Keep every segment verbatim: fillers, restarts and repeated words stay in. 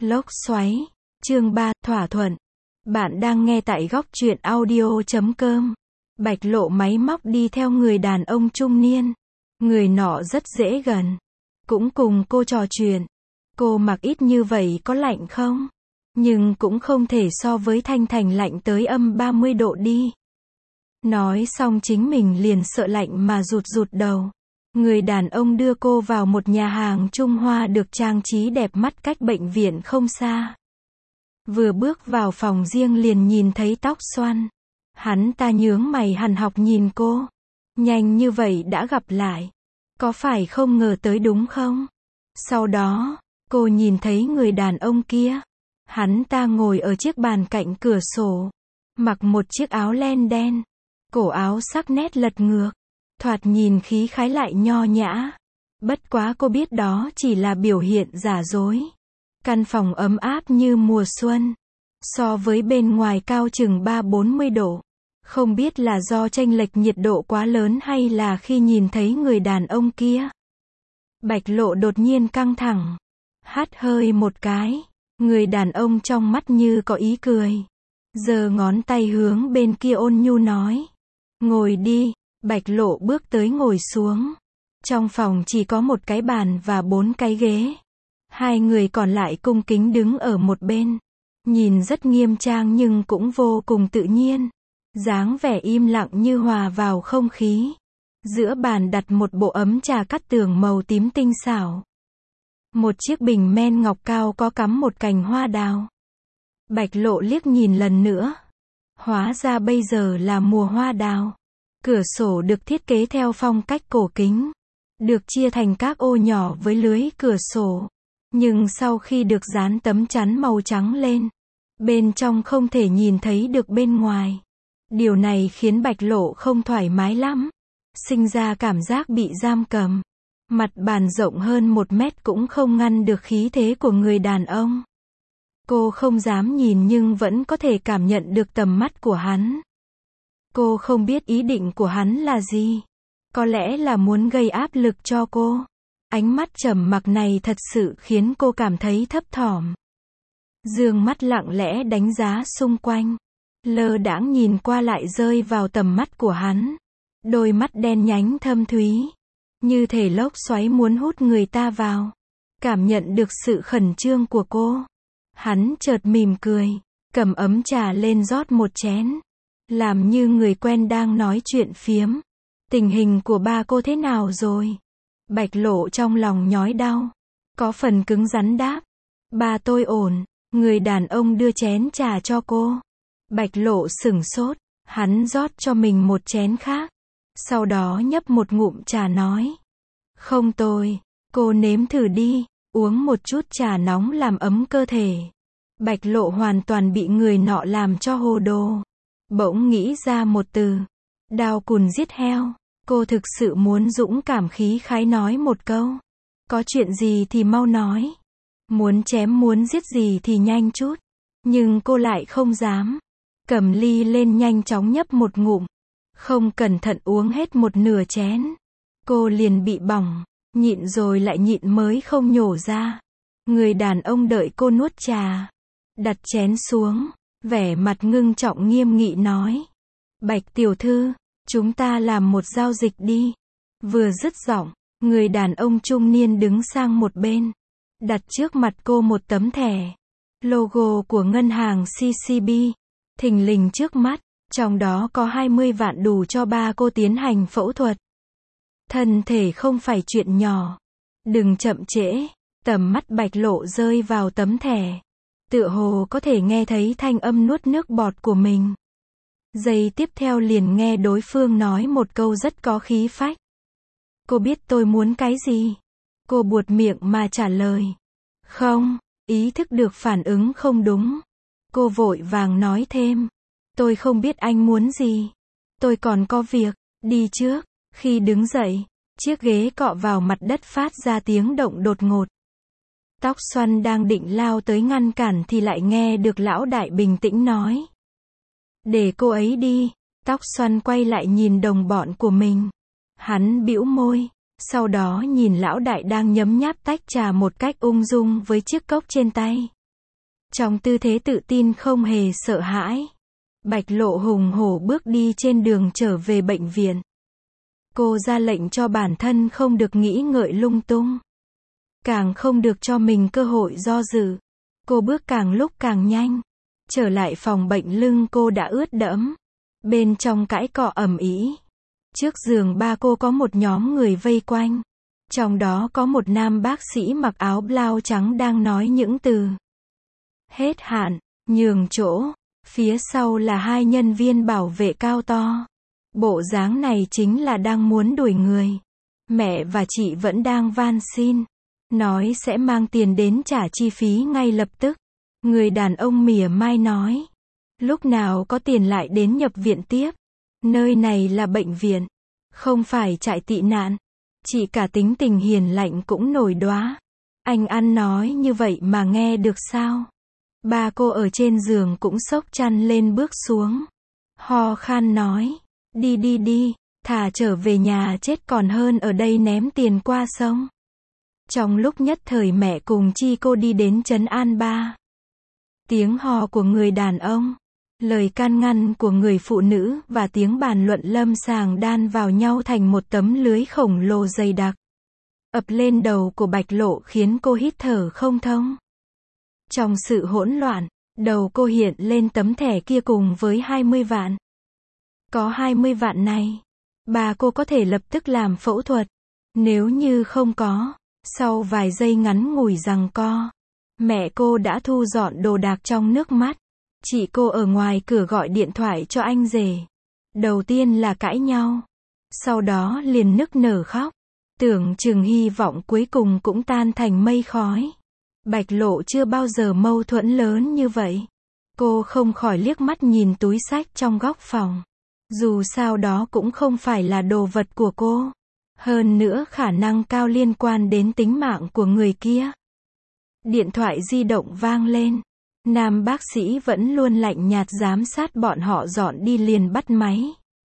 Lốc xoáy, chương ba, thỏa thuận. Bạn đang nghe tại góc truyện audio chấm com. Bạch Lộ máy móc đi theo người đàn ông trung niên. Người nọ rất dễ gần. Cũng cùng cô trò chuyện. Cô mặc ít như vậy có lạnh không? Nhưng cũng không thể so với Thanh Thành lạnh tới âm ba mươi độ đi. Nói xong chính mình liền sợ lạnh mà rụt rụt đầu. Người đàn ông đưa cô vào một nhà hàng Trung Hoa được trang trí đẹp mắt cách bệnh viện không xa. Vừa bước vào phòng riêng liền nhìn thấy tóc xoăn. Hắn ta nhướng mày hằn học nhìn cô. Nhanh như vậy đã gặp lại. Có phải không ngờ tới đúng không? Sau đó, cô nhìn thấy người đàn ông kia. Hắn ta ngồi ở chiếc bàn cạnh cửa sổ. Mặc một chiếc áo len đen. Cổ áo sắc nét lật ngược. Thoạt nhìn khí khái lại nho nhã. Bất quá cô biết đó chỉ là biểu hiện giả dối. Căn phòng ấm áp như mùa xuân. So với bên ngoài cao chừng ba bốn mươi độ. Không biết là do chênh lệch nhiệt độ quá lớn hay là khi nhìn thấy người đàn ông kia. Bạch Lộ đột nhiên căng thẳng. Hắt hơi một cái. Người đàn ông trong mắt như có ý cười. Giơ ngón tay hướng bên kia ôn nhu nói. Ngồi đi. Bạch Lộ bước tới ngồi xuống. Trong phòng chỉ có một cái bàn và bốn cái ghế. Hai người còn lại cung kính đứng ở một bên. Nhìn rất nghiêm trang nhưng cũng vô cùng tự nhiên. Dáng vẻ im lặng như hòa vào không khí. Giữa bàn đặt một bộ ấm trà cắt tường màu tím tinh xảo. Một chiếc bình men ngọc cao có cắm một cành hoa đào. Bạch Lộ liếc nhìn lần nữa. Hóa ra bây giờ là mùa hoa đào. Cửa sổ được thiết kế theo phong cách cổ kính. Được chia thành các ô nhỏ với lưới cửa sổ. Nhưng sau khi được dán tấm chắn màu trắng lên, bên trong không thể nhìn thấy được bên ngoài. Điều này khiến Bạch Lộ không thoải mái lắm. Sinh ra cảm giác bị giam cầm. Mặt bàn rộng hơn một mét cũng không ngăn được khí thế của người đàn ông. Cô không dám nhìn nhưng vẫn có thể cảm nhận được tầm mắt của hắn. Cô không biết ý định của hắn là gì. Có lẽ là muốn gây áp lực cho cô. Ánh mắt trầm mặc này thật sự khiến cô cảm thấy thấp thỏm. Dương mắt lặng lẽ đánh giá xung quanh. Lơ đãng nhìn qua lại rơi vào tầm mắt của hắn. Đôi mắt đen nhánh thâm thúy. Như thể lốc xoáy muốn hút người ta vào. Cảm nhận được sự khẩn trương của cô. Hắn chợt mỉm cười. Cầm ấm trà lên rót một chén. Làm như người quen đang nói chuyện phiếm. Tình hình của ba cô thế nào rồi? Bạch Lộ trong lòng nhói đau. Có phần cứng rắn đáp. Ba tôi ổn. Người đàn ông đưa chén trà cho cô. Bạch Lộ sửng sốt. Hắn rót cho mình một chén khác. Sau đó nhấp một ngụm trà nói. Không tồi. Cô nếm thử đi. Uống một chút trà nóng làm ấm cơ thể. Bạch Lộ hoàn toàn bị người nọ làm cho hồ đồ. Bỗng nghĩ ra một từ. Đao cùn giết heo. Cô thực sự muốn dũng cảm khí khái nói một câu. Có chuyện gì thì mau nói. Muốn chém muốn giết gì thì nhanh chút. Nhưng cô lại không dám. Cầm ly lên nhanh chóng nhấp một ngụm. Không cẩn thận uống hết một nửa chén. Cô liền bị bỏng. Nhịn rồi lại nhịn mới không nhổ ra. Người đàn ông đợi cô nuốt trà. Đặt chén xuống. Vẻ mặt ngưng trọng nghiêm nghị nói. Bạch tiểu thư. Chúng ta làm một giao dịch đi. Vừa dứt giọng, người đàn ông trung niên đứng sang một bên. Đặt trước mặt cô một tấm thẻ. Logo của ngân hàng xê xê bê. Thình lình trước mắt. Trong đó có hai mươi vạn đủ cho ba cô tiến hành phẫu thuật. Thân thể không phải chuyện nhỏ. Đừng chậm trễ. Tầm mắt Bạch Lộ rơi vào tấm thẻ. Tựa hồ có thể nghe thấy thanh âm nuốt nước bọt của mình. Giây tiếp theo liền nghe đối phương nói một câu rất có khí phách. Cô biết tôi muốn cái gì? Cô buột miệng mà trả lời. Không, ý thức được phản ứng không đúng. Cô vội vàng nói thêm. Tôi không biết anh muốn gì. Tôi còn có việc, đi trước. Khi đứng dậy, chiếc ghế cọ vào mặt đất phát ra tiếng động đột ngột. Tóc xoăn đang định lao tới ngăn cản thì lại nghe được lão đại bình tĩnh nói. Để cô ấy đi. Tóc xoăn quay lại nhìn đồng bọn của mình. Hắn bĩu môi. Sau đó nhìn lão đại đang nhấm nháp tách trà một cách ung dung với chiếc cốc trên tay. Trong tư thế tự tin không hề sợ hãi, Bạch Lộ hùng hổ bước đi trên đường trở về bệnh viện. Cô ra lệnh cho bản thân không được nghĩ ngợi lung tung, càng không được cho mình cơ hội do dự. Cô bước càng lúc càng nhanh. Trở lại phòng bệnh, lưng cô đã ướt đẫm. Bên trong cãi cọ ầm ĩ. Trước giường ba cô có một nhóm người vây quanh. Trong đó có một nam bác sĩ mặc áo blau trắng đang nói những từ hết hạn, nhường chỗ. Phía sau là hai nhân viên bảo vệ cao to. Bộ dáng này chính là đang muốn đuổi người. Mẹ và chị vẫn đang van xin, nói sẽ mang tiền đến trả chi phí ngay lập tức. Người đàn ông mỉa mai nói, lúc nào có tiền lại đến nhập viện tiếp. Nơi này là bệnh viện, không phải trại tị nạn. Chị cả tính tình hiền lạnh cũng nổi đoá. Anh ăn nói như vậy mà nghe được sao? Ba cô ở trên giường cũng xốc chăn lên bước xuống. Ho khan nói, đi đi đi, thà trở về nhà chết còn hơn ở đây ném tiền qua sông. Trong lúc nhất thời mẹ cùng chi cô đi đến trấn an ba. Tiếng hò của người đàn ông, lời can ngăn của người phụ nữ và tiếng bàn luận lâm sàng đan vào nhau thành một tấm lưới khổng lồ dày đặc, ập lên đầu của Bạch Lộ khiến cô hít thở không thông. Trong sự hỗn loạn, đầu cô hiện lên tấm thẻ kia cùng với hai mươi vạn. Có hai mươi vạn này, bà cô có thể lập tức làm phẫu thuật. Nếu như không có, sau vài giây ngắn ngủi giằng co, mẹ cô đã thu dọn đồ đạc trong nước mắt. Chị cô ở ngoài cửa gọi điện thoại cho anh rể. Đầu tiên là cãi nhau, sau đó liền nức nở khóc. Tưởng chừng hy vọng cuối cùng cũng tan thành mây khói. Bạch Lộ chưa bao giờ mâu thuẫn lớn như vậy. Cô không khỏi liếc mắt nhìn túi xách trong góc phòng. Dù sao đó cũng không phải là đồ vật của cô. Hơn nữa khả năng cao liên quan đến tính mạng của người kia. Điện thoại di động vang lên. Nam bác sĩ vẫn luôn lạnh nhạt giám sát bọn họ dọn đi liền bắt máy.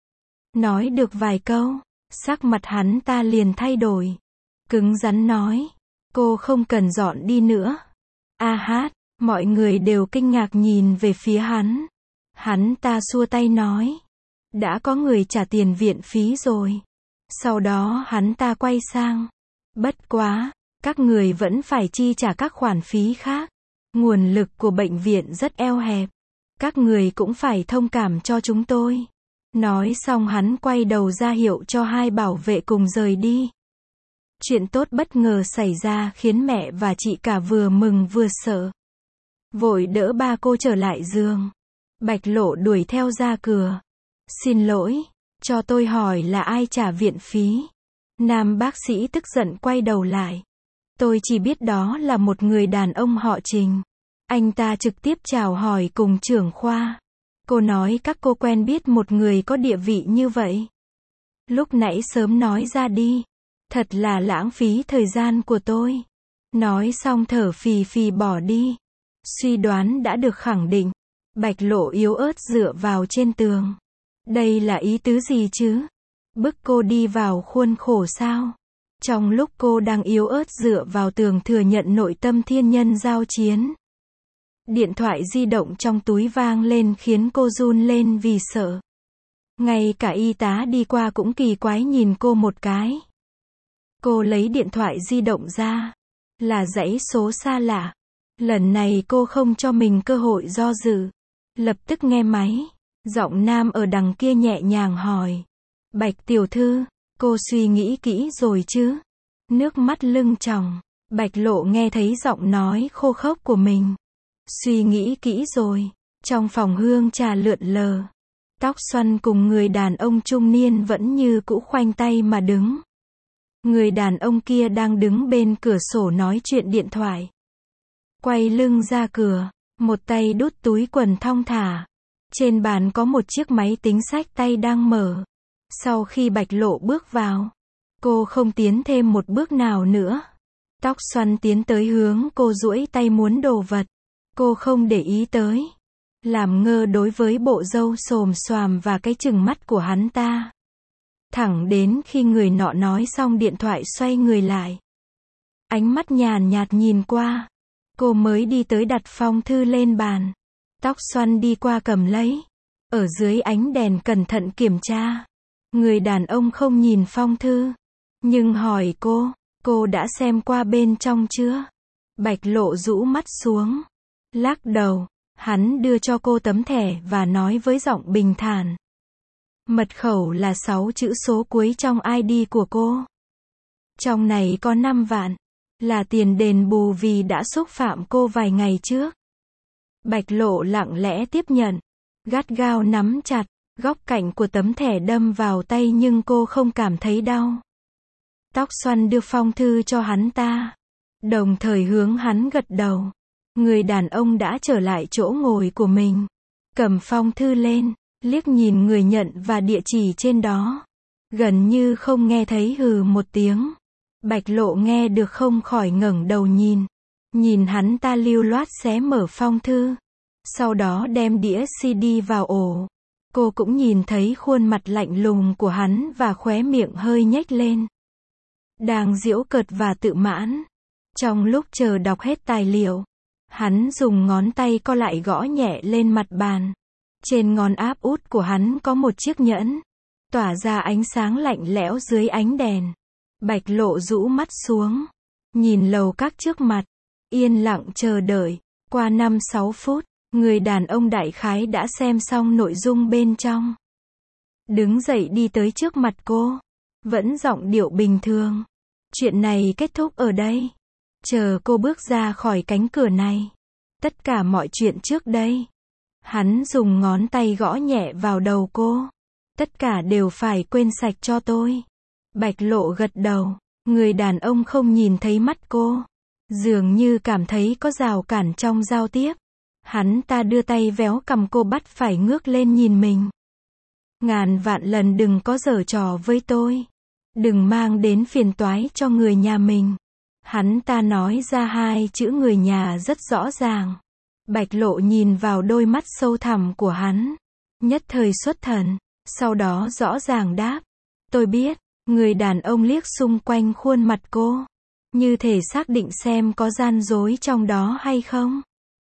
Nói được vài câu, sắc mặt hắn ta liền thay đổi. Cứng rắn nói, cô không cần dọn đi nữa. A hát, mọi người đều kinh ngạc nhìn về phía hắn. Hắn ta xua tay nói, đã có người trả tiền viện phí rồi. Sau đó hắn ta quay sang, bất quá, các người vẫn phải chi trả các khoản phí khác. Nguồn lực của bệnh viện rất eo hẹp. Các người cũng phải thông cảm cho chúng tôi. Nói xong hắn quay đầu ra hiệu cho hai bảo vệ cùng rời đi. Chuyện tốt bất ngờ xảy ra khiến mẹ và chị cả vừa mừng vừa sợ. Vội đỡ ba cô trở lại giường. Bạch Lộ đuổi theo ra cửa. Xin lỗi, cho tôi hỏi là ai trả viện phí? Nam bác sĩ tức giận quay đầu lại. Tôi chỉ biết đó là một người đàn ông họ Trình. Anh ta trực tiếp chào hỏi cùng trưởng khoa. Cô nói các cô quen biết một người có địa vị như vậy. Lúc nãy sớm nói ra đi. Thật là lãng phí thời gian của tôi. Nói xong thở phì phì bỏ đi. Suy đoán đã được khẳng định. Bạch Lộ yếu ớt dựa vào trên tường. Đây là ý tứ gì chứ? Bức cô đi vào khuôn khổ sao? Trong lúc cô đang yếu ớt dựa vào tường thừa nhận nội tâm thiên nhân giao chiến. Điện thoại di động trong túi vang lên khiến cô run lên vì sợ. Ngay cả y tá đi qua cũng kỳ quái nhìn cô một cái. Cô lấy điện thoại di động ra. Là dãy số xa lạ. Lần này cô không cho mình cơ hội do dự. Lập tức nghe máy. Giọng nam ở đằng kia nhẹ nhàng hỏi. Bạch tiểu thư, cô suy nghĩ kỹ rồi chứ? Nước mắt lưng tròng. Bạch Lộ nghe thấy giọng nói khô khốc của mình. Suy nghĩ kỹ rồi. Trong phòng hương trà lượn lờ. Tóc xoăn cùng người đàn ông trung niên vẫn như cũ khoanh tay mà đứng. Người đàn ông kia đang đứng bên cửa sổ nói chuyện điện thoại. Quay lưng ra cửa, một tay đút túi quần thong thả. Trên bàn có một chiếc máy tính xách tay đang mở. Sau khi Bạch Lộ bước vào, cô không tiến thêm một bước nào nữa. Tóc xoăn tiến tới hướng cô duỗi tay muốn đồ vật. Cô không để ý tới. Làm ngơ đối với bộ râu xồm xoàm và cái chừng mắt của hắn ta. Thẳng đến khi người nọ nói xong điện thoại xoay người lại. Ánh mắt nhàn nhạt nhìn qua. Cô mới đi tới đặt phong thư lên bàn. Tóc xoăn đi qua cầm lấy. Ở dưới ánh đèn cẩn thận kiểm tra. Người đàn ông không nhìn phong thư. Nhưng hỏi cô, cô đã xem qua bên trong chưa? Bạch Lộ rũ mắt xuống. Lắc đầu. Hắn đưa cho cô tấm thẻ và nói với giọng bình thản. Mật khẩu là sáu chữ số cuối trong i đê của cô. Trong này có năm vạn. Là tiền đền bù vì đã xúc phạm cô vài ngày trước. Bạch Lộ lặng lẽ tiếp nhận. Gắt gao nắm chặt. Góc cạnh của tấm thẻ đâm vào tay nhưng cô không cảm thấy đau. Tóc xoăn đưa phong thư cho hắn ta. Đồng thời hướng hắn gật đầu. Người đàn ông đã trở lại chỗ ngồi của mình. Cầm phong thư lên. Liếc nhìn người nhận và địa chỉ trên đó. Gần như không nghe thấy hừ một tiếng. Bạch Lộ nghe được không khỏi ngẩng đầu nhìn. Nhìn hắn ta lưu loát xé mở phong thư. Sau đó đem đĩa xê đê vào ổ. Cô cũng nhìn thấy khuôn mặt lạnh lùng của hắn và khóe miệng hơi nhếch lên. Đang giễu cợt và tự mãn. Trong lúc chờ đọc hết tài liệu, hắn dùng ngón tay co lại gõ nhẹ lên mặt bàn. Trên ngón áp út của hắn có một chiếc nhẫn. Tỏa ra ánh sáng lạnh lẽo dưới ánh đèn. Bạch Lộ rũ mắt xuống. Nhìn lầu các trước mặt. Yên lặng chờ đợi. Qua năm sáu phút, người đàn ông đại khái đã xem xong nội dung bên trong. Đứng dậy đi tới trước mặt cô. Vẫn giọng điệu bình thường. Chuyện này kết thúc ở đây. Chờ cô bước ra khỏi cánh cửa này. Tất cả mọi chuyện trước đây. Hắn dùng ngón tay gõ nhẹ vào đầu cô. Tất cả đều phải quên sạch cho tôi. Bạch Lộ gật đầu. Người đàn ông không nhìn thấy mắt cô. Dường như cảm thấy có rào cản trong giao tiếp. Hắn ta đưa tay véo cằm cô bắt phải ngước lên nhìn mình. Ngàn vạn lần đừng có giở trò với tôi. Đừng mang đến phiền toái cho người nhà mình. Hắn ta nói ra hai chữ người nhà rất rõ ràng. Bạch Lộ nhìn vào đôi mắt sâu thẳm của hắn. Nhất thời xuất thần. Sau đó rõ ràng đáp. Tôi biết. Người đàn ông liếc xung quanh khuôn mặt cô. Như thể xác định xem có gian dối trong đó hay không.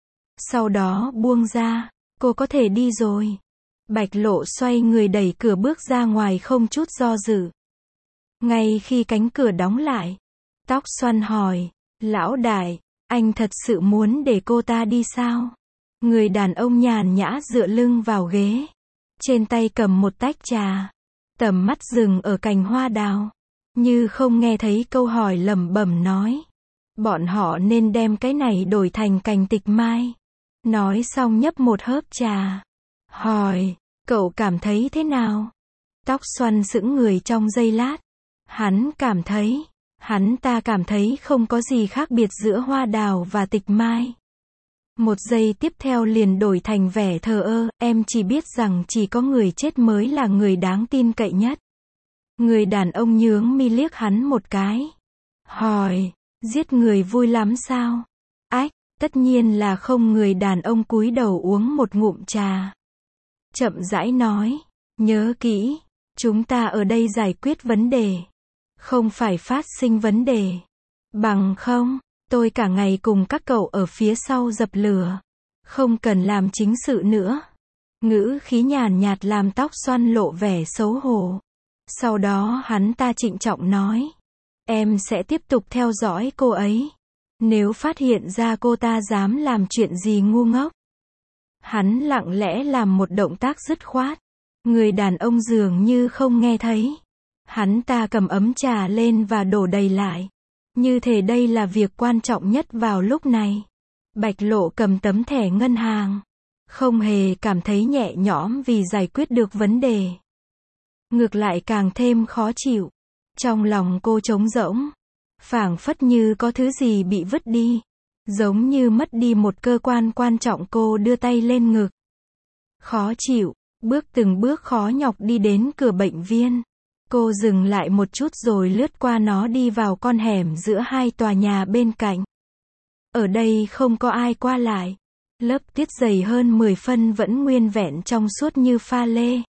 Sau đó buông ra. Cô có thể đi rồi. Bạch Lộ xoay người đẩy cửa bước ra ngoài không chút do dự. Ngay khi cánh cửa đóng lại. Tóc xoăn hỏi. Lão đại, anh thật sự muốn để cô ta đi sao? Người đàn ông nhàn nhã dựa lưng vào ghế. Trên tay cầm một tách trà. Tầm mắt dừng ở cành hoa đào. Như không nghe thấy câu hỏi lẩm bẩm nói. Bọn họ nên đem cái này đổi thành cành tịch mai. Nói xong nhấp một hớp trà. Hỏi, cậu cảm thấy thế nào? Tóc xoăn sững người trong giây lát. Hắn cảm thấy, hắn ta cảm thấy không có gì khác biệt giữa hoa đào và tịch mai. Một giây tiếp theo liền đổi thành vẻ thờ ơ, em chỉ biết rằng chỉ có người chết mới là người đáng tin cậy nhất. Người đàn ông nhướng mi liếc hắn một cái. Hỏi, giết người vui lắm sao? Ách, tất nhiên là không. Người đàn ông cúi đầu uống một ngụm trà. Chậm rãi nói, nhớ kỹ, chúng ta ở đây giải quyết vấn đề. Không phải phát sinh vấn đề. Bằng không, tôi cả ngày cùng các cậu ở phía sau dập lửa. Không cần làm chính sự nữa. Ngữ khí nhàn nhạt làm tóc xoăn lộ vẻ xấu hổ. Sau đó hắn ta trịnh trọng nói. Em sẽ tiếp tục theo dõi cô ấy. Nếu phát hiện ra cô ta dám làm chuyện gì ngu ngốc. Hắn lặng lẽ làm một động tác dứt khoát. Người đàn ông dường như không nghe thấy. Hắn ta cầm ấm trà lên và đổ đầy lại. Như thể đây là việc quan trọng nhất vào lúc này. Bạch Lộ cầm tấm thẻ ngân hàng. Không hề cảm thấy nhẹ nhõm vì giải quyết được vấn đề. Ngược lại càng thêm khó chịu. Trong lòng cô trống rỗng. Phảng phất như có thứ gì bị vứt đi. Giống như mất đi một cơ quan quan trọng. Cô đưa tay lên ngực. Khó chịu. Bước từng bước khó nhọc đi đến cửa bệnh viên. Cô dừng lại một chút rồi lướt qua nó đi vào con hẻm giữa hai tòa nhà bên cạnh. Ở đây không có ai qua lại. Lớp tuyết dày hơn mười phân vẫn nguyên vẹn trong suốt như pha lê.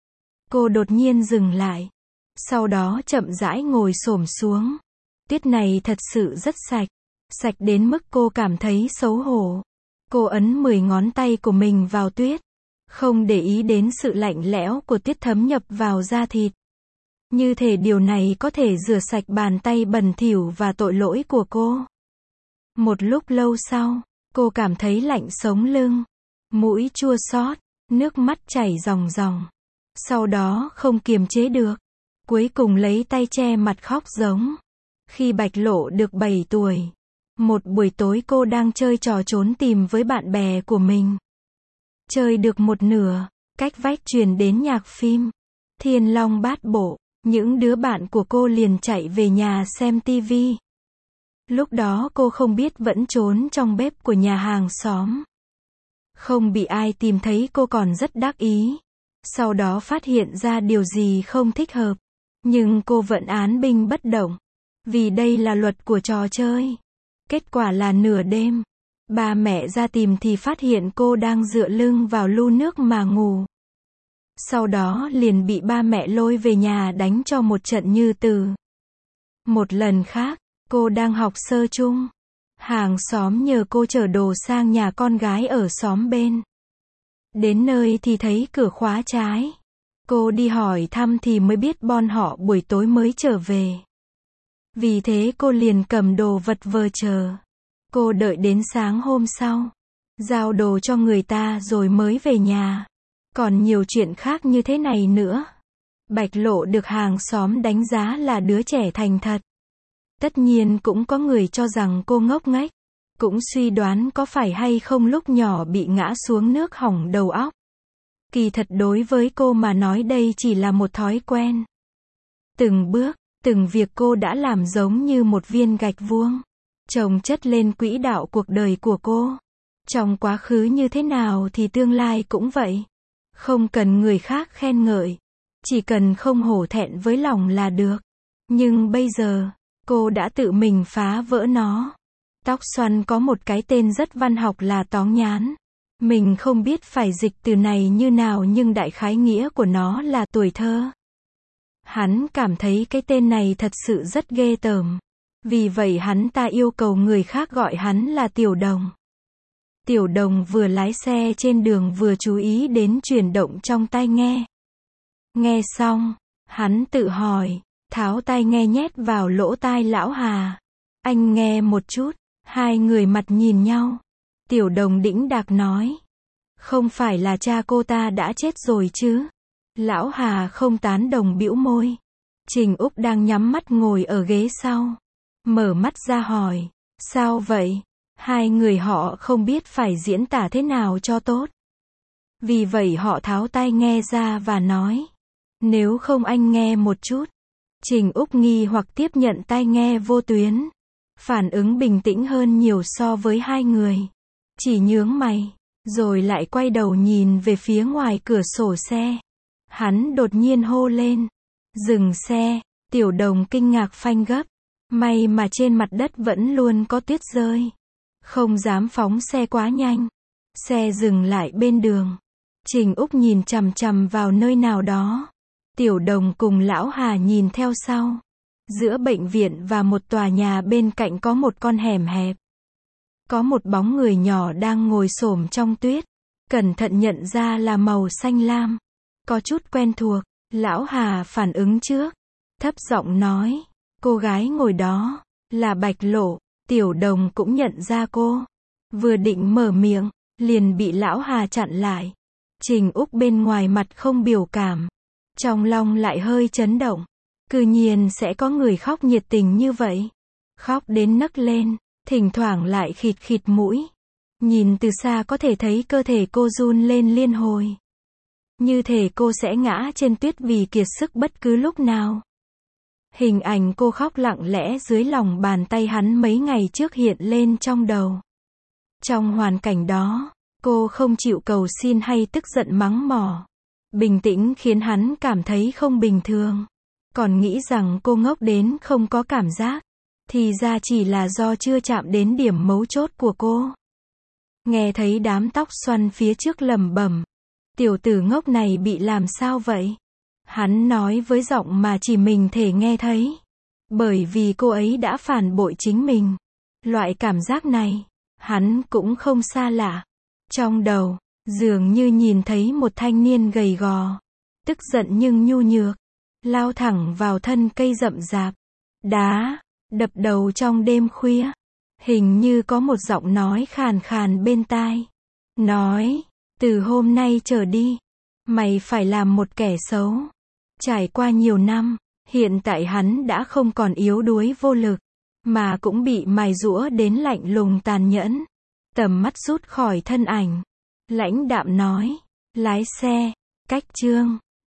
Cô đột nhiên dừng lại. Sau đó chậm rãi ngồi xổm xuống. Tuyết này thật sự rất sạch. Sạch đến mức cô cảm thấy xấu hổ. Cô ấn mười ngón tay của mình vào tuyết. Không để ý đến sự lạnh lẽo của tuyết thấm nhập vào da thịt. Như thể điều này có thể rửa sạch bàn tay bẩn thỉu và tội lỗi của cô. Một lúc lâu sau, cô cảm thấy lạnh sống lưng. Mũi chua xót, nước mắt chảy ròng ròng. Sau đó không kiềm chế được. Cuối cùng lấy tay che mặt khóc giống. Khi Bạch Lộ được bảy tuổi. Một buổi tối cô đang chơi trò trốn tìm với bạn bè của mình. Chơi được một nửa, cách vách truyền đến nhạc phim Thiên Long Bát Bộ. Những đứa bạn của cô liền chạy về nhà xem tivi. Lúc đó cô không biết vẫn trốn trong bếp của nhà hàng xóm. Không bị ai tìm thấy cô còn rất đắc ý. Sau đó phát hiện ra điều gì không thích hợp. Nhưng cô vẫn án binh bất động. Vì đây là luật của trò chơi. Kết quả là nửa đêm. Ba mẹ ra tìm thì phát hiện cô đang dựa lưng vào lu nước mà ngủ. Sau đó liền bị ba mẹ lôi về nhà đánh cho một trận như từ. Một lần khác, cô đang học sơ chung. Hàng xóm nhờ cô chở đồ sang nhà con gái ở xóm bên. Đến nơi thì thấy cửa khóa trái. Cô đi hỏi thăm thì mới biết bọn họ buổi tối mới trở về. Vì thế cô liền cầm đồ vật vờ chờ. Cô đợi đến sáng hôm sau. Giao đồ cho người ta rồi mới về nhà. Còn nhiều chuyện khác như thế này nữa. Bạch Lộ được hàng xóm đánh giá là đứa trẻ thành thật. Tất nhiên cũng có người cho rằng cô ngốc nghếch. Cũng suy đoán có phải hay không lúc nhỏ bị ngã xuống nước hỏng đầu óc. Kỳ thật đối với cô mà nói đây chỉ là một thói quen. Từng bước, từng việc cô đã làm giống như một viên gạch vuông. Chồng chất lên quỹ đạo cuộc đời của cô. Trong quá khứ như thế nào thì tương lai cũng vậy. Không cần người khác khen ngợi. Chỉ cần không hổ thẹn với lòng là được. Nhưng bây giờ, cô đã tự mình phá vỡ nó. Tóc xoăn có một cái tên rất văn học là tóng nhán. Mình không biết phải dịch từ này như nào nhưng đại khái nghĩa của nó là tuổi thơ. Hắn cảm thấy cái tên này thật sự rất ghê tởm. Vì vậy hắn ta yêu cầu người khác gọi hắn là Tiểu Đồng. Tiểu Đồng vừa lái xe trên đường vừa chú ý đến chuyển động trong tai nghe. Nghe xong, hắn tự hỏi, tháo tai nghe nhét vào lỗ tai Lão Hà. Anh nghe một chút, hai người mặt nhìn nhau. Tiểu Đồng đĩnh đạc nói. Không phải là cha cô ta đã chết rồi chứ? Lão Hà không tán đồng bĩu môi. Trình Úc đang nhắm mắt ngồi ở ghế sau. Mở mắt ra hỏi. Sao vậy? Hai người họ không biết phải diễn tả thế nào cho tốt. Vì vậy họ tháo tai nghe ra và nói. Nếu không anh nghe một chút. Trình Úc nghi hoặc tiếp nhận tai nghe vô tuyến. Phản ứng bình tĩnh hơn nhiều so với hai người. Chỉ nhướng mày. Rồi lại quay đầu nhìn về phía ngoài cửa sổ xe. Hắn đột nhiên hô lên. Dừng xe. Tiểu Đồng kinh ngạc phanh gấp. May mà trên mặt đất vẫn luôn có tuyết rơi. Không dám phóng xe quá nhanh. Xe dừng lại bên đường. Trình Úc nhìn chằm chằm vào nơi nào đó. Tiểu Đồng cùng Lão Hà nhìn theo sau. Giữa bệnh viện và một tòa nhà bên cạnh có một con hẻm hẹp. Có một bóng người nhỏ đang ngồi xổm trong tuyết. Cẩn thận nhận ra là màu xanh lam. Có chút quen thuộc. Lão Hà phản ứng trước. Thấp giọng nói. Cô gái ngồi đó. Là Bạch Lộ. Tiểu Đồng cũng nhận ra cô. Vừa định mở miệng. Liền bị Lão Hà chặn lại. Trình Úc bên ngoài mặt không biểu cảm. Trong lòng lại hơi chấn động. Cư nhiên sẽ có người khóc nhiệt tình như vậy. Khóc đến nấc lên. Thỉnh thoảng lại khịt khịt mũi. Nhìn từ xa có thể thấy cơ thể cô run lên liên hồi. Như thể cô sẽ ngã trên tuyết vì kiệt sức bất cứ lúc nào. Hình ảnh cô khóc lặng lẽ dưới lòng bàn tay hắn mấy ngày trước hiện lên trong đầu. Trong hoàn cảnh đó, cô không chịu cầu xin hay tức giận mắng mỏ. Bình tĩnh khiến hắn cảm thấy không bình thường. Còn nghĩ rằng cô ngốc đến không có cảm giác. Thì ra chỉ là do chưa chạm đến điểm mấu chốt của cô. Nghe thấy đám tóc xoăn phía trước lẩm bẩm. Tiểu tử ngốc này bị làm sao vậy? Hắn nói với giọng mà chỉ mình thể nghe thấy. Bởi vì cô ấy đã phản bội chính mình. Loại cảm giác này, hắn cũng không xa lạ. Trong đầu, dường như nhìn thấy một thanh niên gầy gò, tức giận nhưng nhu nhược, lao thẳng vào thân cây rậm rạp, đá, đập đầu trong đêm khuya. Hình như có một giọng nói khàn khàn bên tai. Nói, từ hôm nay trở đi, mày phải làm một kẻ xấu. Trải qua nhiều năm, hiện tại hắn đã không còn yếu đuối vô lực, mà cũng bị mài giũa đến lạnh lùng tàn nhẫn. Tầm mắt rút khỏi thân ảnh, lãnh đạm nói, lái xe, cách Trương.